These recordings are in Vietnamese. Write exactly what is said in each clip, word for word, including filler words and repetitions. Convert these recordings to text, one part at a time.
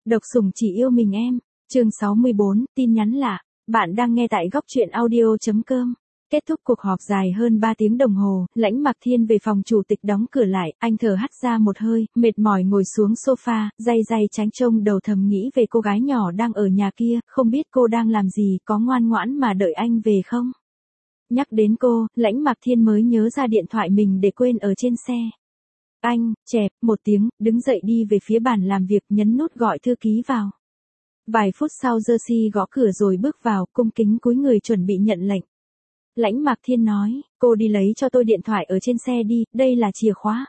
Độc sủng chỉ yêu mình em. Chương sáu mươi bốn, tin nhắn lạ. Bạn đang nghe tại góc truyện audio chấm com. Kết thúc cuộc họp dài hơn ba tiếng đồng hồ, Lãnh Mạc Thiên về phòng chủ tịch đóng cửa lại, anh thở hắt ra một hơi, mệt mỏi ngồi xuống sofa, day day tránh trông đầu thầm nghĩ về cô gái nhỏ đang ở nhà kia, không biết cô đang làm gì, có ngoan ngoãn mà đợi anh về không? Nhắc đến cô, Lãnh Mạc Thiên mới nhớ ra điện thoại mình để quên ở trên xe. Anh, chẹp, một tiếng, đứng dậy đi về phía bàn làm việc, nhấn nút gọi thư ký vào. Vài phút sau Jersey gõ cửa rồi bước vào, cung kính cúi người chuẩn bị nhận lệnh. Lãnh Mạc Thiên nói, cô đi lấy cho tôi điện thoại ở trên xe đi, đây là chìa khóa.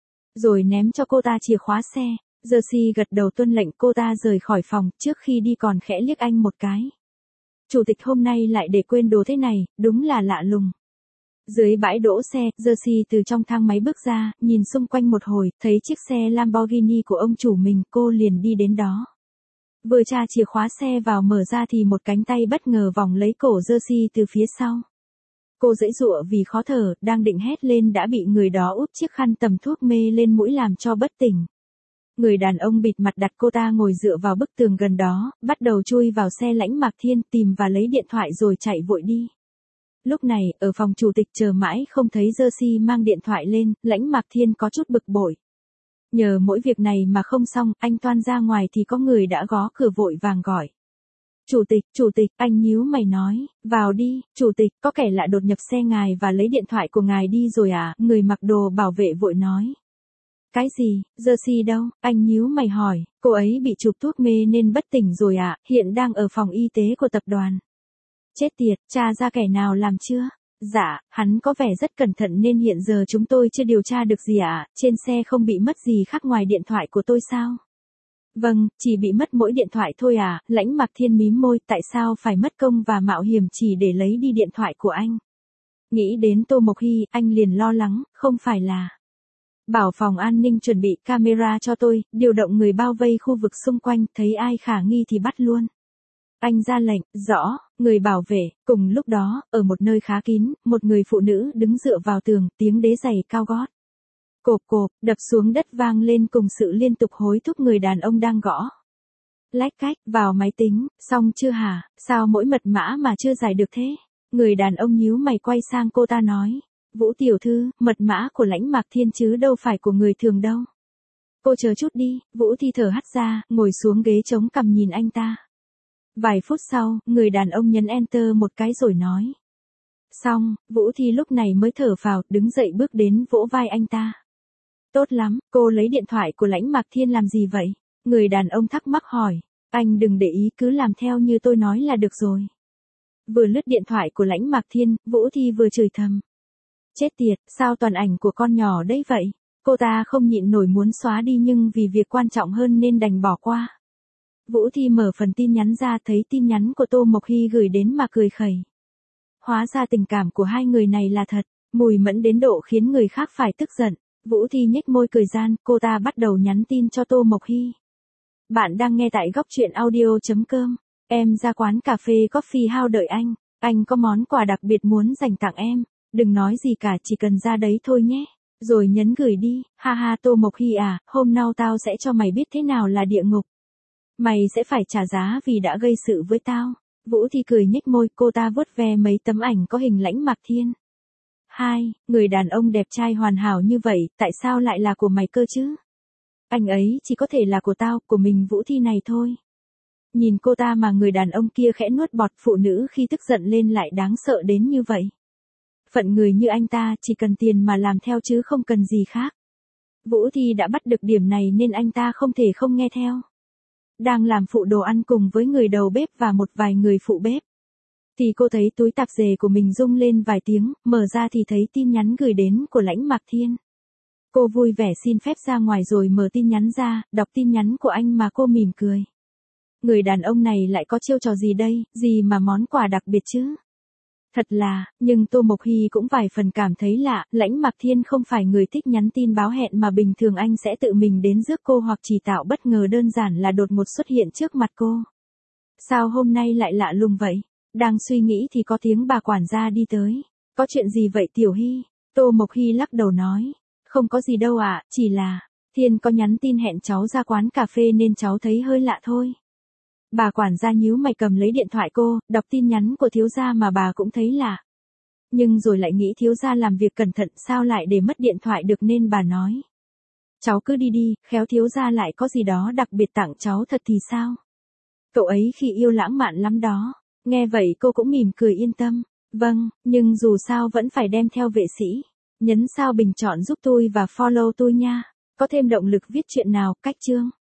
Rồi ném cho cô ta chìa khóa xe. Jersey gật đầu tuân lệnh, cô ta rời khỏi phòng, trước khi đi còn khẽ liếc anh một cái. Chủ tịch hôm nay lại để quên đồ thế này, đúng là lạ lùng. Dưới bãi đỗ xe, Jersey từ trong thang máy bước ra, nhìn xung quanh một hồi, thấy chiếc xe Lamborghini của ông chủ mình, cô liền đi đến đó. Vừa tra chìa khóa xe vào mở ra thì một cánh tay bất ngờ vòng lấy cổ Jersey từ phía sau. Cô giãy giụa vì khó thở, đang định hét lên đã bị người đó úp chiếc khăn tầm thuốc mê lên mũi làm cho bất tỉnh. Người đàn ông bịt mặt đặt cô ta ngồi dựa vào bức tường gần đó, bắt đầu chui vào xe Lãnh Mạc Thiên, tìm và lấy điện thoại rồi chạy vội đi. Lúc này, ở phòng chủ tịch chờ mãi không thấy Jersey mang điện thoại lên, Lãnh Mạc Thiên có chút bực bội. Nhờ mỗi việc này mà không xong, anh toan ra ngoài thì có người đã gõ cửa vội vàng gọi. Chủ tịch, chủ tịch, anh nhíu mày nói, vào đi, chủ tịch, có kẻ lạ đột nhập xe ngài và lấy điện thoại của ngài đi rồi à, người mặc đồ bảo vệ vội nói. Cái gì, Jersey đâu, anh nhíu mày hỏi, cô ấy bị chụp thuốc mê nên bất tỉnh rồi à, hiện đang ở phòng y tế của tập đoàn. Chết tiệt, tra ra kẻ nào làm chưa? Dạ, hắn có vẻ rất cẩn thận nên hiện giờ chúng tôi chưa điều tra được gì ạ, à? Trên xe không bị mất gì khác ngoài điện thoại của tôi sao? Vâng, chỉ bị mất mỗi điện thoại thôi à, Lãnh Mạc Thiên mím môi, tại sao phải mất công và mạo hiểm chỉ để lấy đi điện thoại của anh? Nghĩ đến Tô Mộc Hy, anh liền lo lắng, không phải là... Bảo phòng an ninh chuẩn bị camera cho tôi, điều động người bao vây khu vực xung quanh, thấy ai khả nghi thì bắt luôn. Anh ra lệnh, rõ, người bảo vệ, cùng lúc đó, ở một nơi khá kín, một người phụ nữ đứng dựa vào tường, tiếng đế giày cao gót. Cộp cộp, đập xuống đất vang lên cùng sự liên tục hối thúc người đàn ông đang gõ. Lách cách, vào máy tính, xong chưa hả, sao mỗi mật mã mà chưa giải được thế? Người đàn ông nhíu mày quay sang cô ta nói, Vũ tiểu thư, mật mã của Lãnh Mạc Thiên chứ đâu phải của người thường đâu. Cô chờ chút đi, Vũ Thi thở hắt ra, ngồi xuống ghế chống cằm nhìn anh ta. Vài phút sau, người đàn ông nhấn enter một cái rồi nói. Xong, Vũ Thi lúc này mới thở phào, đứng dậy bước đến vỗ vai anh ta. Tốt lắm, cô lấy điện thoại của Lãnh Mạc Thiên làm gì vậy? Người đàn ông thắc mắc hỏi. Anh đừng để ý, cứ làm theo như tôi nói là được rồi. Vừa lướt điện thoại của Lãnh Mạc Thiên, Vũ Thi vừa chửi thầm. Chết tiệt, sao toàn ảnh của con nhỏ đấy vậy? Cô ta không nhịn nổi muốn xóa đi nhưng vì việc quan trọng hơn nên đành bỏ qua. Vũ Thi mở phần tin nhắn ra thấy tin nhắn của Tô Mộc Hy gửi đến mà cười khẩy. Hóa ra tình cảm của hai người này là thật, mùi mẫn đến độ khiến người khác phải tức giận. Vũ Thi nhếch môi cười gian, cô ta bắt đầu nhắn tin cho Tô Mộc Hy. Bạn đang nghe tại góc truyện audio chấm com. Em ra quán cà phê Coffee House đợi anh. Anh có món quà đặc biệt muốn dành tặng em. Đừng nói gì cả, chỉ cần ra đấy thôi nhé. Rồi nhấn gửi đi. Ha ha Tô Mộc Hy à, hôm nào tao sẽ cho mày biết thế nào là địa ngục. Mày sẽ phải trả giá vì đã gây sự với tao. Vũ Thi cười nhếch môi, cô ta vuốt ve mấy tấm ảnh có hình Lãnh Mạc Thiên. Hai, người đàn ông đẹp trai hoàn hảo như vậy, tại sao lại là của mày cơ chứ? Anh ấy chỉ có thể là của tao, của mình Vũ Thi này thôi. Nhìn cô ta mà người đàn ông kia khẽ nuốt bọt, phụ nữ khi tức giận lên lại đáng sợ đến như vậy. Phận người như anh ta chỉ cần tiền mà làm theo chứ không cần gì khác. Vũ Thi đã bắt được điểm này nên anh ta không thể không nghe theo. Đang làm phụ đồ ăn cùng với người đầu bếp và một vài người phụ bếp. Thì cô thấy túi tạp dề của mình rung lên vài tiếng, mở ra thì thấy tin nhắn gửi đến của Lãnh Mạc Thiên. Cô vui vẻ xin phép ra ngoài rồi mở tin nhắn ra, đọc tin nhắn của anh mà cô mỉm cười. Người đàn ông này lại có chiêu trò gì đây, gì mà món quà đặc biệt chứ? Thật là, nhưng Tô Mộc Hy cũng vài phần cảm thấy lạ, Lãnh Mạc Thiên không phải người thích nhắn tin báo hẹn mà bình thường anh sẽ tự mình đến rước cô hoặc chỉ tạo bất ngờ đơn giản là đột ngột xuất hiện trước mặt cô. Sao hôm nay lại lạ lùng vậy? Đang suy nghĩ thì có tiếng bà quản gia đi tới. Có chuyện gì vậy Tiểu Hy? Tô Mộc Hy lắc đầu nói. Không có gì đâu ạ, à, chỉ là... Thiên có nhắn tin hẹn cháu ra quán cà phê nên cháu thấy hơi lạ thôi. Bà quản gia nhíu mày cầm lấy điện thoại cô, đọc tin nhắn của thiếu gia mà bà cũng thấy lạ. Nhưng rồi lại nghĩ thiếu gia làm việc cẩn thận sao lại để mất điện thoại được nên bà nói. Cháu cứ đi đi, khéo thiếu gia lại có gì đó đặc biệt tặng cháu thật thì sao? Cậu ấy khi yêu lãng mạn lắm đó. Nghe vậy cô cũng mỉm cười yên tâm. Vâng, nhưng dù sao vẫn phải đem theo vệ sĩ. Nhấn sao bình chọn giúp tôi và follow tôi nha. Có thêm động lực viết chuyện nào, cách chương.